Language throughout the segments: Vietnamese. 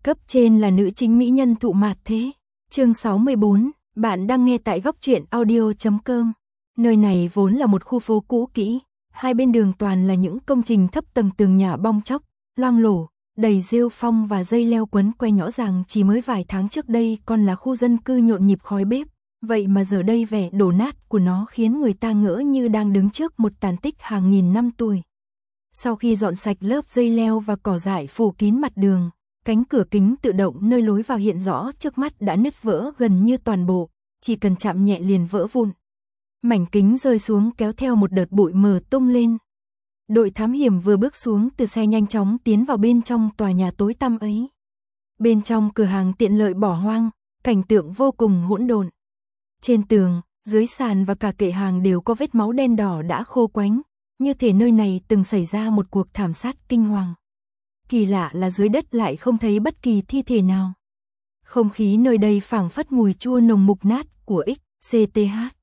Cấp trên là nữ chính mỹ nhân Thụ Mạt Thế. Chương 64, bạn đang nghe tại góc truyện audio.com. Nơi này vốn là một khu phố cũ kỹ, hai bên đường toàn là những công trình thấp tầng, tường nhà bong chóc, loang lổ, đầy rêu phong và dây leo quấn quanh. Rõ ràng chỉ mới vài tháng trước đây còn là khu dân cư nhộn nhịp khói bếp, vậy mà giờ đây vẻ đổ nát của nó khiến người ta ngỡ như đang đứng trước một tàn tích hàng nghìn năm tuổi. Sau khi dọn sạch lớp dây leo và cỏ dại phủ kín mặt đường, cánh cửa kính tự động nơi lối vào hiện rõ trước mắt đã nứt vỡ gần như toàn bộ, chỉ cần chạm nhẹ liền vỡ vụn. Mảnh kính rơi xuống kéo theo một đợt bụi mờ tung lên. Đội thám hiểm vừa bước xuống từ xe nhanh chóng tiến vào bên trong tòa nhà tối tăm ấy. Bên trong cửa hàng tiện lợi bỏ hoang, cảnh tượng vô cùng hỗn độn. Trên tường, dưới sàn và cả kệ hàng đều có vết máu đen đỏ đã khô quánh, như thể nơi này từng xảy ra một cuộc thảm sát kinh hoàng. Kỳ lạ là dưới đất lại không thấy bất kỳ thi thể nào. Không khí nơi đây phảng phất mùi chua nồng mục nát của XCTH.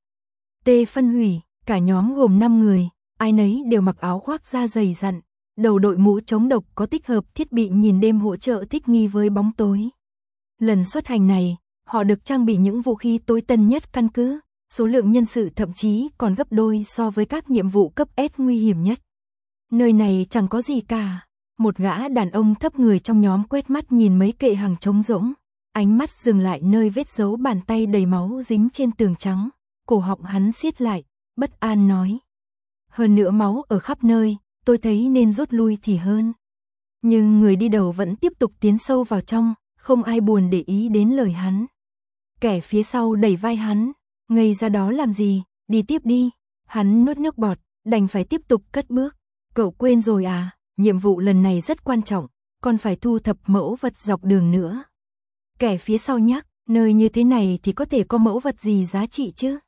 Phân hủy, cả nhóm gồm 5 người, ai nấy đều mặc áo khoác da dày dặn, đầu đội mũ chống độc có tích hợp thiết bị nhìn đêm hỗ trợ thích nghi với bóng tối. Lần xuất hành này, họ được trang bị những vũ khí tối tân nhất căn cứ, số lượng nhân sự thậm chí còn gấp đôi so với các nhiệm vụ cấp S nguy hiểm nhất. Nơi này chẳng có gì cả. Một gã đàn ông thấp người trong nhóm quét mắt nhìn mấy kệ hàng trống rỗng, ánh mắt dừng lại nơi vết dấu bàn tay đầy máu dính trên tường trắng, cổ họng hắn siết lại, bất an nói. Hơn nữa máu ở khắp nơi, tôi thấy nên rút lui thì hơn. Nhưng người đi đầu vẫn tiếp tục tiến sâu vào trong, không ai buồn để ý đến lời hắn. Kẻ phía sau đẩy vai hắn, ngây ra đó làm gì, đi tiếp đi. Hắn nuốt nước bọt, đành phải tiếp tục cất bước. Cậu quên rồi à? Nhiệm vụ lần này rất quan trọng, còn phải thu thập mẫu vật dọc đường nữa. Kẻ phía sau nhắc, nơi như thế này thì có thể có mẫu vật gì giá trị chứ?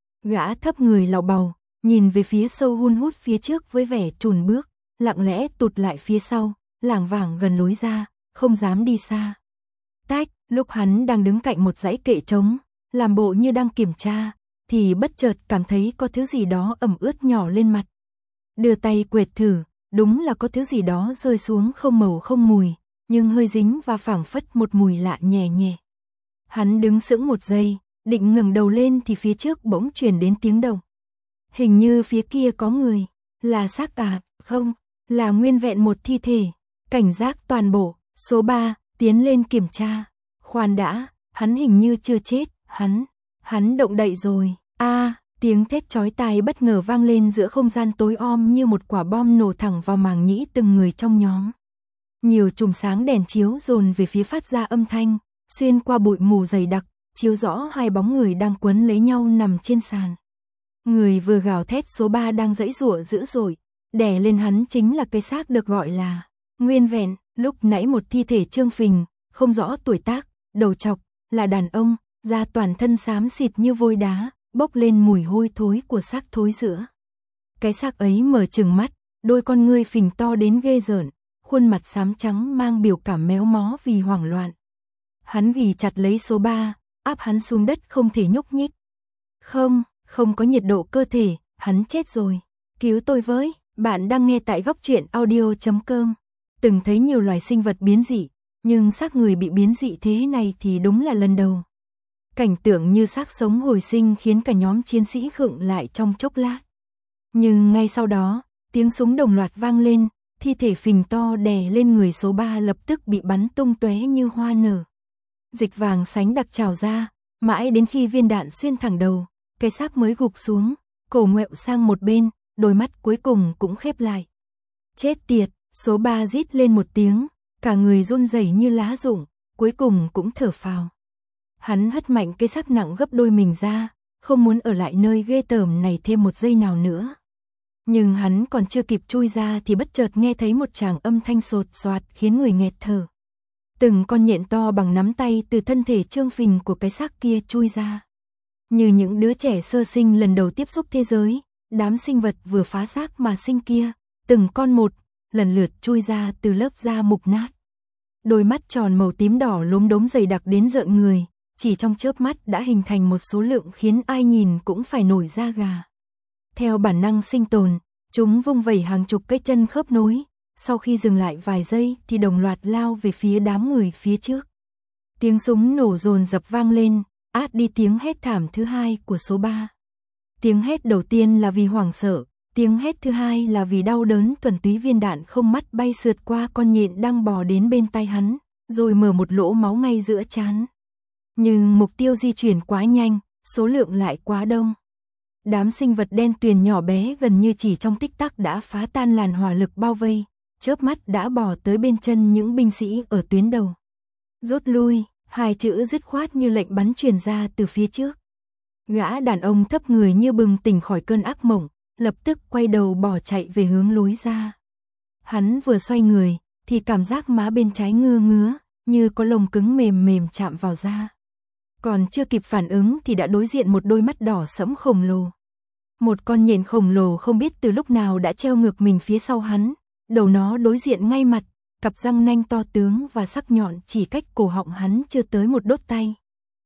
Gã thấp người lảo bầu, nhìn về phía sâu hun hút phía trước với vẻ chùn bước, lặng lẽ tụt lại phía sau, lảng vảng gần lối ra, không dám đi xa. Tách, lúc hắn đang đứng cạnh một dãy kệ trống, làm bộ như đang kiểm tra, thì bất chợt cảm thấy có thứ gì đó ẩm ướt nhỏ lên mặt. Đưa tay quệt thử. Đúng là có thứ gì đó rơi xuống không màu không mùi, nhưng hơi dính và phảng phất một mùi lạ nhẹ nhẹ. Hắn đứng sững một giây, định ngẩng đầu lên thì phía trước bỗng truyền đến tiếng động. Hình như phía kia có người, là xác à? Không, là nguyên vẹn một thi thể. Cảnh giác toàn bộ, số 3, tiến lên kiểm tra. Khoan đã, hắn hình như chưa chết, hắn động đậy rồi. Tiếng thét chói tai bất ngờ vang lên giữa không gian tối om như một quả bom nổ thẳng vào màng nhĩ từng người trong nhóm. Nhiều chùm sáng đèn chiếu dồn về phía phát ra âm thanh, xuyên qua bụi mù dày đặc, chiếu rõ hai bóng người đang quấn lấy nhau nằm trên sàn. Người vừa gào thét số 3 đang giãy giụa dữ dội, đè lên hắn chính là cái xác được gọi là nguyên vẹn, lúc nãy một thi thể trương phình, không rõ tuổi tác, đầu trọc, là đàn ông, da toàn thân xám xịt như vôi đá, bốc lên mùi hôi thối của xác thối rữa. Cái xác ấy mở trừng mắt, đôi con ngươi phình to đến ghê rợn, khuôn mặt xám trắng mang biểu cảm méo mó vì hoảng loạn. Hắn ghì chặt lấy số 3, áp hắn xuống đất không thể nhúc nhích. Không có nhiệt độ cơ thể, hắn chết rồi. Cứu tôi với, bạn đang nghe tại góc truyện audio.com. Từng thấy nhiều loài sinh vật biến dị, nhưng xác người bị biến dị thế này thì đúng là lần đầu. Cảnh tượng như xác sống hồi sinh khiến cả nhóm chiến sĩ khựng lại trong chốc lát. Nhưng ngay sau đó, tiếng súng đồng loạt vang lên, thi thể phình to đè lên người số 3 lập tức bị bắn tung tóe như hoa nở. Dịch vàng sánh đặc trào ra, mãi đến khi viên đạn xuyên thẳng đầu, cái xác mới gục xuống, cổ ngoẹo sang một bên, đôi mắt cuối cùng cũng khép lại. Chết tiệt, số 3 rít lên một tiếng, cả người run rẩy như lá rụng, cuối cùng cũng thở phào. Hắn hất mạnh cái xác nặng gấp đôi mình ra, không muốn ở lại nơi ghê tởm này thêm một giây nào nữa. Nhưng hắn còn chưa kịp chui ra thì bất chợt nghe thấy một tràng âm thanh sột soạt khiến người nghẹt thở. Từng con nhện to bằng nắm tay từ thân thể trương phình của cái xác kia chui ra. Như những đứa trẻ sơ sinh lần đầu tiếp xúc thế giới, đám sinh vật vừa phá xác mà sinh kia, từng con một, lần lượt chui ra từ lớp da mục nát. Đôi mắt tròn màu tím đỏ lốm đốm dày đặc đến rợn người. Chỉ trong chớp mắt đã hình thành một số lượng khiến ai nhìn cũng phải nổi da gà. Theo bản năng sinh tồn, chúng vung vẩy hàng chục cái chân khớp nối, sau khi dừng lại vài giây thì đồng loạt lao về phía đám người phía trước. Tiếng súng nổ dồn dập vang lên, át đi tiếng hét thảm thứ hai của số 3. Tiếng hét đầu tiên là vì hoảng sợ, tiếng hét thứ hai là vì đau đớn. Thuần túy viên đạn không mắt bay sượt qua con nhện đang bò đến bên tai hắn, rồi mở một lỗ máu ngay giữa trán. Nhưng mục tiêu di chuyển quá nhanh, số lượng lại quá đông. Đám sinh vật đen tuyền nhỏ bé gần như chỉ trong tích tắc đã phá tan làn hỏa lực bao vây, chớp mắt đã bò tới bên chân những binh sĩ ở tuyến đầu. Rút lui, hai chữ dứt khoát như lệnh bắn truyền ra từ phía trước. Gã đàn ông thấp người như bừng tỉnh khỏi cơn ác mộng, lập tức quay đầu bỏ chạy về hướng lối ra. Hắn vừa xoay người, thì cảm giác má bên trái ngứa ngứa, như có lông cứng mềm mềm chạm vào da. Còn chưa kịp phản ứng thì đã đối diện một đôi mắt đỏ sẫm khổng lồ. Một con nhện khổng lồ không biết từ lúc nào đã treo ngược mình phía sau hắn, đầu nó đối diện ngay mặt, cặp răng nanh to tướng và sắc nhọn chỉ cách cổ họng hắn chưa tới một đốt tay.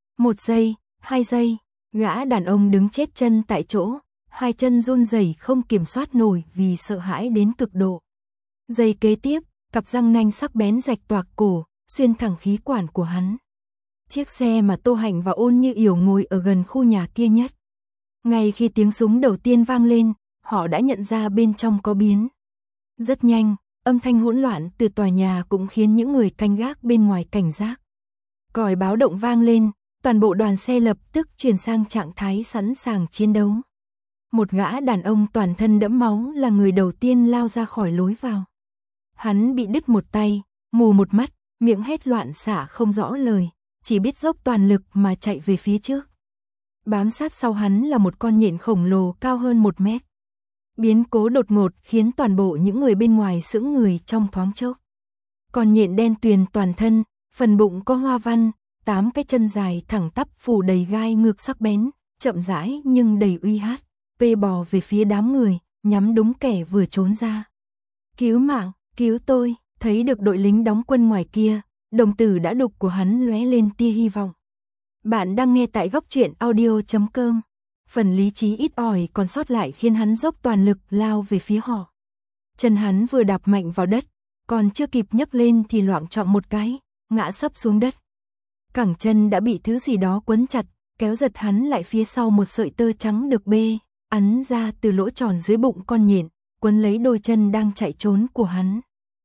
1 giây, 2 giây, gã đàn ông đứng chết chân tại chỗ, hai chân run rẩy không kiểm soát nổi vì sợ hãi đến cực độ. Giây kế tiếp, cặp răng nanh sắc bén rạch toạc cổ, xuyên thẳng khí quản của hắn. Chiếc xe mà Tô Hạnh và Ôn Như Yểu ngồi ở gần khu nhà kia nhất. Ngay khi tiếng súng đầu tiên vang lên, họ đã nhận ra bên trong có biến. Rất nhanh, âm thanh hỗn loạn từ tòa nhà cũng khiến những người canh gác bên ngoài cảnh giác. Còi báo động vang lên, toàn bộ đoàn xe lập tức chuyển sang trạng thái sẵn sàng chiến đấu. Một gã đàn ông toàn thân đẫm máu là người đầu tiên lao ra khỏi lối vào. Hắn bị đứt một tay, mù một mắt, miệng hét loạn xả không rõ lời, chỉ biết dốc toàn lực mà chạy về phía trước. Bám sát sau hắn là một con nhện khổng lồ cao hơn 1 mét. Biến cố đột ngột khiến toàn bộ những người bên ngoài sững người trong thoáng chốc. Con nhện đen tuyền toàn thân, phần bụng có hoa văn, 8 cái chân dài thẳng tắp phủ đầy gai ngược sắc bén, chậm rãi nhưng đầy uy hát, bò về phía đám người, nhắm đúng kẻ vừa trốn ra. Cứu mạng, cứu tôi, thấy được đội lính đóng quân ngoài kia, đồng tử đã đục của hắn lóe lên tia hy vọng. Bạn đang nghe tại góc truyện audio.com. Phần lý trí ít ỏi còn sót lại khiến hắn dốc toàn lực lao về phía họ. Chân hắn vừa đạp mạnh vào đất, còn chưa kịp nhấc lên thì loạng choạng một cái, ngã sấp xuống đất. Cẳng chân đã bị thứ gì đó quấn chặt, kéo giật hắn lại phía sau một sợi tơ trắng được ắn ra từ lỗ tròn dưới bụng con nhện, quấn lấy đôi chân đang chạy trốn của hắn.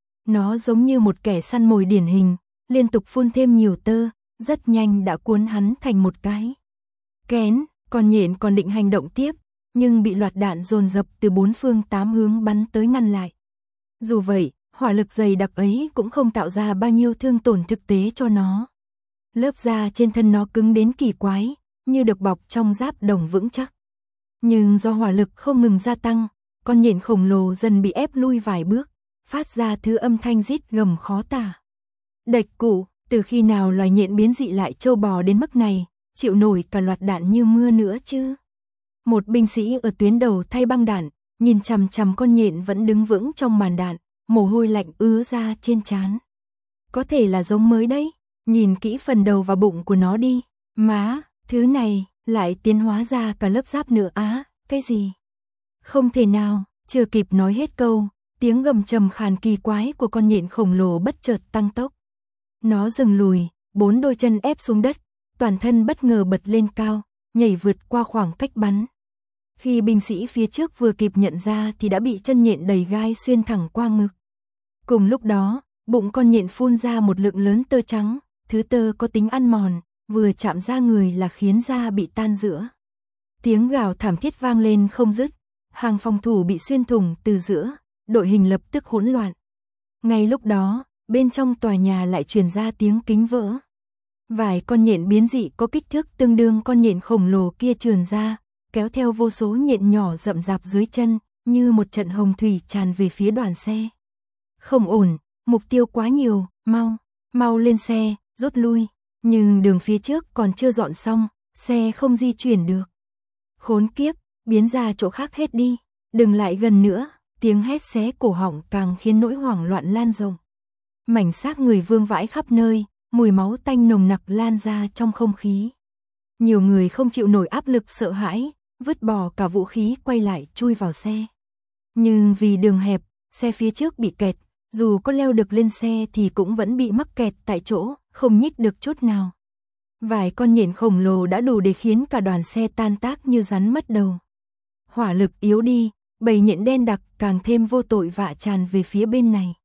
Nó giống như một kẻ săn mồi điển hình, liên tục phun thêm nhiều tơ, rất nhanh đã cuốn hắn thành một cái kén. Con nhện còn định hành động tiếp, nhưng bị loạt đạn dồn dập từ 4 phương 8 hướng bắn tới ngăn lại. Dù vậy, hỏa lực dày đặc ấy cũng không tạo ra bao nhiêu thương tổn thực tế cho nó. Lớp da trên thân nó cứng đến kỳ quái, như được bọc trong giáp đồng vững chắc. Nhưng do hỏa lực không ngừng gia tăng, con nhện khổng lồ dần bị ép lui vài bước, phát ra thứ âm thanh rít gầm khó tả. Đạch cụ, từ khi nào loài nhện biến dị lại trâu bò đến mức này, chịu nổi cả loạt đạn như mưa nữa chứ? Một binh sĩ ở tuyến đầu thay băng đạn, nhìn chằm chằm con nhện vẫn đứng vững trong màn đạn, mồ hôi lạnh ứa ra trên trán. Có thể là giống mới đấy, nhìn kỹ phần đầu và bụng của nó đi. Má, thứ này lại tiến hóa ra cả lớp giáp nữa á, cái gì? Không thể nào, chưa kịp nói hết câu, tiếng gầm trầm khàn kỳ quái của con nhện khổng lồ bất chợt tăng tốc. Nó dừng lùi, 4 đôi chân ép xuống đất, toàn thân bất ngờ bật lên cao, nhảy vượt qua khoảng cách bắn. Khi binh sĩ phía trước vừa kịp nhận ra thì đã bị chân nhện đầy gai xuyên thẳng qua ngực. Cùng lúc đó, bụng con nhện phun ra một lượng lớn tơ trắng, thứ tơ có tính ăn mòn, vừa chạm da người là khiến da bị tan rữa. Tiếng gào thảm thiết vang lên không dứt, hàng phòng thủ bị xuyên thủng từ giữa, đội hình lập tức hỗn loạn. Ngay lúc đó, bên trong tòa nhà lại truyền ra tiếng kính vỡ. Vài con nhện biến dị có kích thước tương đương con nhện khổng lồ kia trườn ra, kéo theo vô số nhện nhỏ rậm rạp dưới chân, như một trận hồng thủy tràn về phía đoàn xe. Không ổn, mục tiêu quá nhiều, mau lên xe, rút lui. Nhưng đường phía trước còn chưa dọn xong, xe không di chuyển được. Khốn kiếp, biến ra chỗ khác hết đi, đừng lại gần nữa. Tiếng hét xé cổ họng càng khiến nỗi hoảng loạn lan rộng. Mảnh xác người vương vãi khắp nơi, mùi máu tanh nồng nặc lan ra trong không khí. Nhiều người không chịu nổi áp lực sợ hãi, vứt bỏ cả vũ khí quay lại chui vào xe. Nhưng vì đường hẹp, xe phía trước bị kẹt, dù có leo được lên xe thì cũng vẫn bị mắc kẹt tại chỗ, không nhích được chút nào. Vài con nhện khổng lồ đã đủ để khiến cả đoàn xe tan tác như rắn mất đầu. Hỏa lực yếu đi, bầy nhện đen đặc càng thêm vô tội vạ tràn về phía bên này.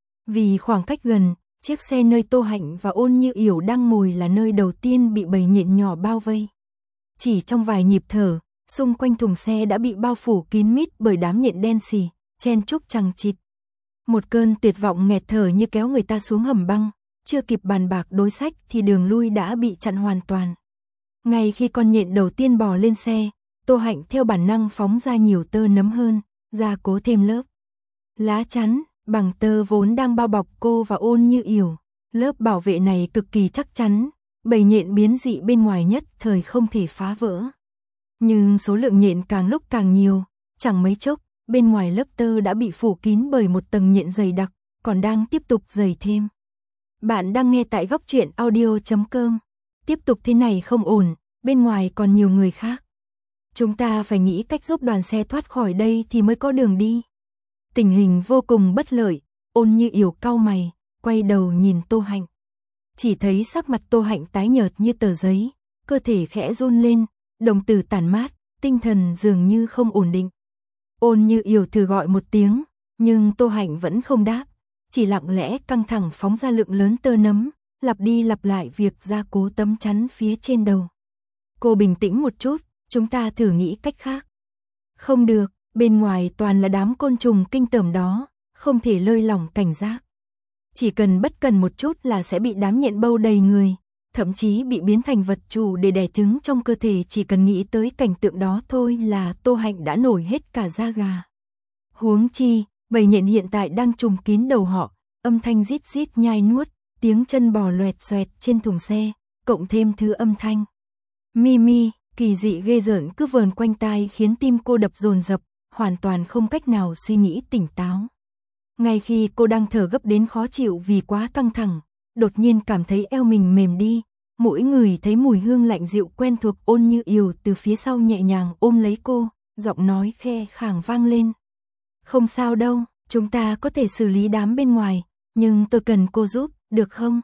Vì khoảng cách gần, chiếc xe nơi Tô Hạnh và Ôn Như Yểu đang ngồi là nơi đầu tiên bị bầy nhện nhỏ bao vây. Chỉ trong vài nhịp thở, xung quanh thùng xe đã bị bao phủ kín mít bởi đám nhện đen xì, chen chúc chằng chịt. Một cơn tuyệt vọng nghẹt thở như kéo người ta xuống hầm băng, chưa kịp bàn bạc đối sách thì đường lui đã bị chặn hoàn toàn. Ngay khi con nhện đầu tiên bò lên xe, Tô Hạnh theo bản năng phóng ra nhiều tơ nấm hơn, gia cố thêm lớp lá chắn bằng tơ vốn đang bao bọc cô và Ôn Như Yểu. Lớp bảo vệ này cực kỳ chắc chắn, bầy nhện biến dị bên ngoài nhất thời không thể phá vỡ. Nhưng số lượng nhện càng lúc càng nhiều, chẳng mấy chốc, bên ngoài lớp tơ đã bị phủ kín bởi một tầng nhện dày đặc, còn đang tiếp tục dày thêm. Bạn đang nghe tại góc truyện audio.com. Tiếp tục thế này không ổn, bên ngoài còn nhiều người khác. Chúng ta phải nghĩ cách giúp đoàn xe thoát khỏi đây thì mới có đường đi. Tình hình vô cùng bất lợi, Ôn Như Yểu cau mày, quay đầu nhìn Tô Hạnh. Chỉ thấy sắc mặt Tô Hạnh tái nhợt như tờ giấy, cơ thể khẽ run lên, đồng tử tản mát, tinh thần dường như không ổn định. Ôn Như Yểu thử gọi một tiếng, nhưng Tô Hạnh vẫn không đáp, chỉ lặng lẽ căng thẳng phóng ra lượng lớn tơ nấm, lặp đi lặp lại việc gia cố tấm chắn phía trên đầu. Cô bình tĩnh một chút, chúng ta thử nghĩ cách khác. Không được, bên ngoài toàn là đám côn trùng kinh tởm đó, không thể lơi lỏng cảnh giác. Chỉ cần bất cần một chút là sẽ bị đám nhện bâu đầy người, thậm chí bị biến thành vật chủ để đẻ trứng trong cơ thể. Chỉ cần nghĩ tới cảnh tượng đó thôi là Tô Hạnh đã nổi hết cả da gà. Huống chi, bầy nhện hiện tại đang trùm kín đầu họ, âm thanh rít rít nhai nuốt, tiếng chân bò loẹt xoẹt trên thùng xe, cộng thêm thứ âm thanh mi kỳ dị ghê rợn cứ vờn quanh tai khiến tim cô đập dồn dập, hoàn toàn không cách nào suy nghĩ tỉnh táo. Ngay khi cô đang thở gấp đến khó chịu vì quá căng thẳng, đột nhiên cảm thấy eo mình mềm đi, mỗi người thấy mùi hương lạnh dịu quen thuộc. Ôn Như Yểu từ phía sau nhẹ nhàng ôm lấy cô, giọng nói khe khàng vang lên. Không sao đâu, chúng ta có thể xử lý đám bên ngoài, nhưng tôi cần cô giúp, được không?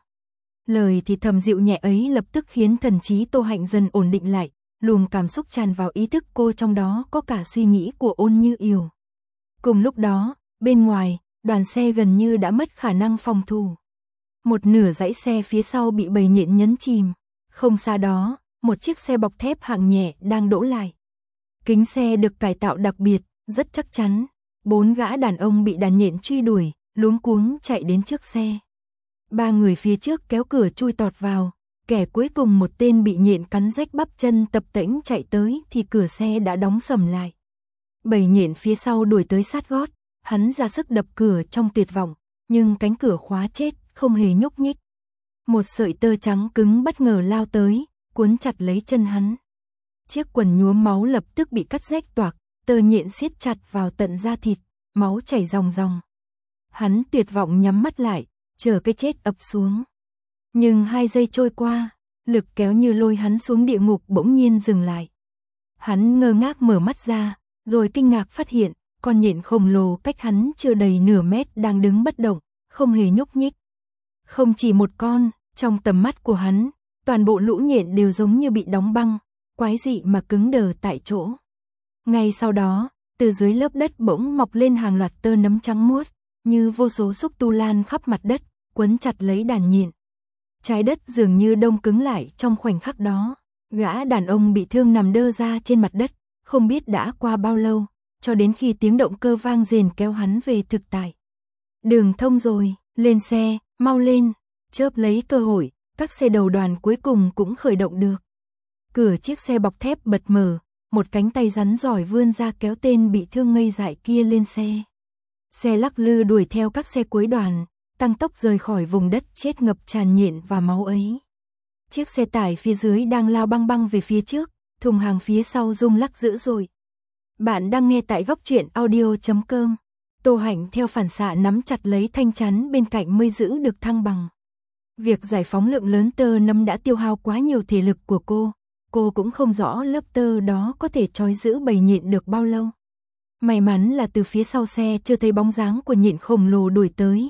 Lời thì thầm dịu nhẹ ấy lập tức khiến thần trí Tô Hạnh dần ổn định lại, luồng cảm xúc tràn vào ý thức cô, trong đó có cả suy nghĩ của Ôn Như Yểu. Cùng lúc đó, bên ngoài, đoàn xe gần như đã mất khả năng phòng thủ. Một nửa dãy xe phía sau bị bầy nhện nhấn chìm, không xa đó, một chiếc xe bọc thép hạng nhẹ đang đỗ lại. Kính xe được cải tạo đặc biệt, rất chắc chắn. 4 gã đàn ông bị đàn nhện truy đuổi, luống cuống chạy đến trước xe. 3 người phía trước kéo cửa chui tọt vào, kẻ cuối cùng một tên bị nhện cắn rách bắp chân tập tễnh chạy tới thì cửa xe đã đóng sầm lại. Bầy nhện phía sau đuổi tới sát gót, hắn ra sức đập cửa trong tuyệt vọng, nhưng cánh cửa khóa chết, không hề nhúc nhích. Một sợi tơ trắng cứng bất ngờ lao tới, cuốn chặt lấy chân hắn. Chiếc quần nhuốm máu lập tức bị cắt rách toạc, tơ nhện siết chặt vào tận da thịt, máu chảy ròng ròng. Hắn tuyệt vọng nhắm mắt lại, chờ cái chết ập xuống. Nhưng 2 giây trôi qua, lực kéo như lôi hắn xuống địa ngục bỗng nhiên dừng lại. Hắn ngơ ngác mở mắt ra, rồi kinh ngạc phát hiện, con nhện khổng lồ cách hắn chưa đầy nửa mét đang đứng bất động, không hề nhúc nhích. Không chỉ một con, trong tầm mắt của hắn, toàn bộ lũ nhện đều giống như bị đóng băng, quái dị mà cứng đờ tại chỗ. Ngay sau đó, từ dưới lớp đất bỗng mọc lên hàng loạt tơ nấm trắng muốt, như vô số xúc tu lan khắp mặt đất, quấn chặt lấy đàn nhện. Trái đất dường như đông cứng lại trong khoảnh khắc đó. Gã đàn ông bị thương nằm đơ ra trên mặt đất, không biết đã qua bao lâu, cho đến khi tiếng động cơ vang rền kéo hắn về thực tại. Đường thông rồi, lên xe, mau lên. Chớp lấy cơ hội, các xe đầu đoàn cuối cùng cũng khởi động được. Cửa chiếc xe bọc thép bật mở, một cánh tay rắn giỏi vươn ra kéo tên bị thương ngây dại kia lên xe. Xe lắc lư đuổi theo các xe cuối đoàn, tăng tốc rời khỏi vùng đất chết ngập tràn nhện và máu ấy. Chiếc xe tải phía dưới đang lao băng băng về phía trước, thùng hàng phía sau rung lắc dữ dội. Bạn đang nghe tại góc truyện audio.com. Tô Hạnh theo phản xạ nắm chặt lấy thanh chắn bên cạnh mới giữ được thăng bằng. Việc giải phóng lượng lớn tơ nấm đã tiêu hao quá nhiều thể lực của cô cũng không rõ lớp tơ đó có thể trói giữ bầy nhện được bao lâu. May mắn là từ phía sau xe chưa thấy bóng dáng của nhện khổng lồ đuổi tới,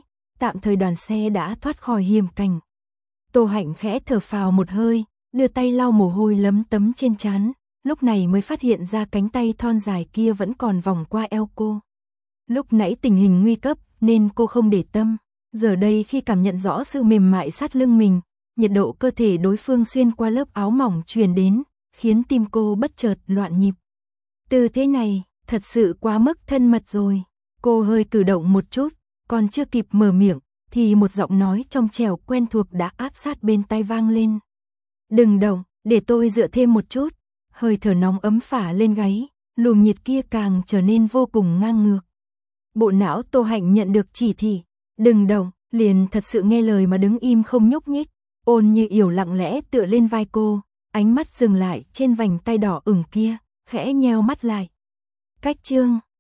tạm thời đoàn xe đã thoát khỏi hiểm cảnh. Tô Hạnh khẽ thở phào một hơi, đưa tay lau mồ hôi lấm tấm trên trán, lúc này mới phát hiện ra cánh tay thon dài kia vẫn còn vòng qua eo cô. Lúc nãy tình hình nguy cấp nên cô không để tâm, giờ đây khi cảm nhận rõ sự mềm mại sát lưng mình, nhiệt độ cơ thể đối phương xuyên qua lớp áo mỏng truyền đến, khiến tim cô bất chợt loạn nhịp. Tư thế này, thật sự quá mức thân mật rồi. Cô hơi cử động một chút, còn chưa kịp mở miệng, thì một giọng nói trong trẻo quen thuộc đã áp sát bên tai vang lên. Đừng động, để tôi dựa thêm một chút. Hơi thở nóng ấm phả lên gáy, luồng nhiệt kia càng trở nên vô cùng ngang ngược. Bộ não Tô Hạnh nhận được chỉ thị, đừng động, liền thật sự nghe lời mà đứng im không nhúc nhích. Ôn Như Yểu lặng lẽ tựa lên vai cô, ánh mắt dừng lại trên vành tay đỏ ửng kia, khẽ nheo mắt lại. Cách chương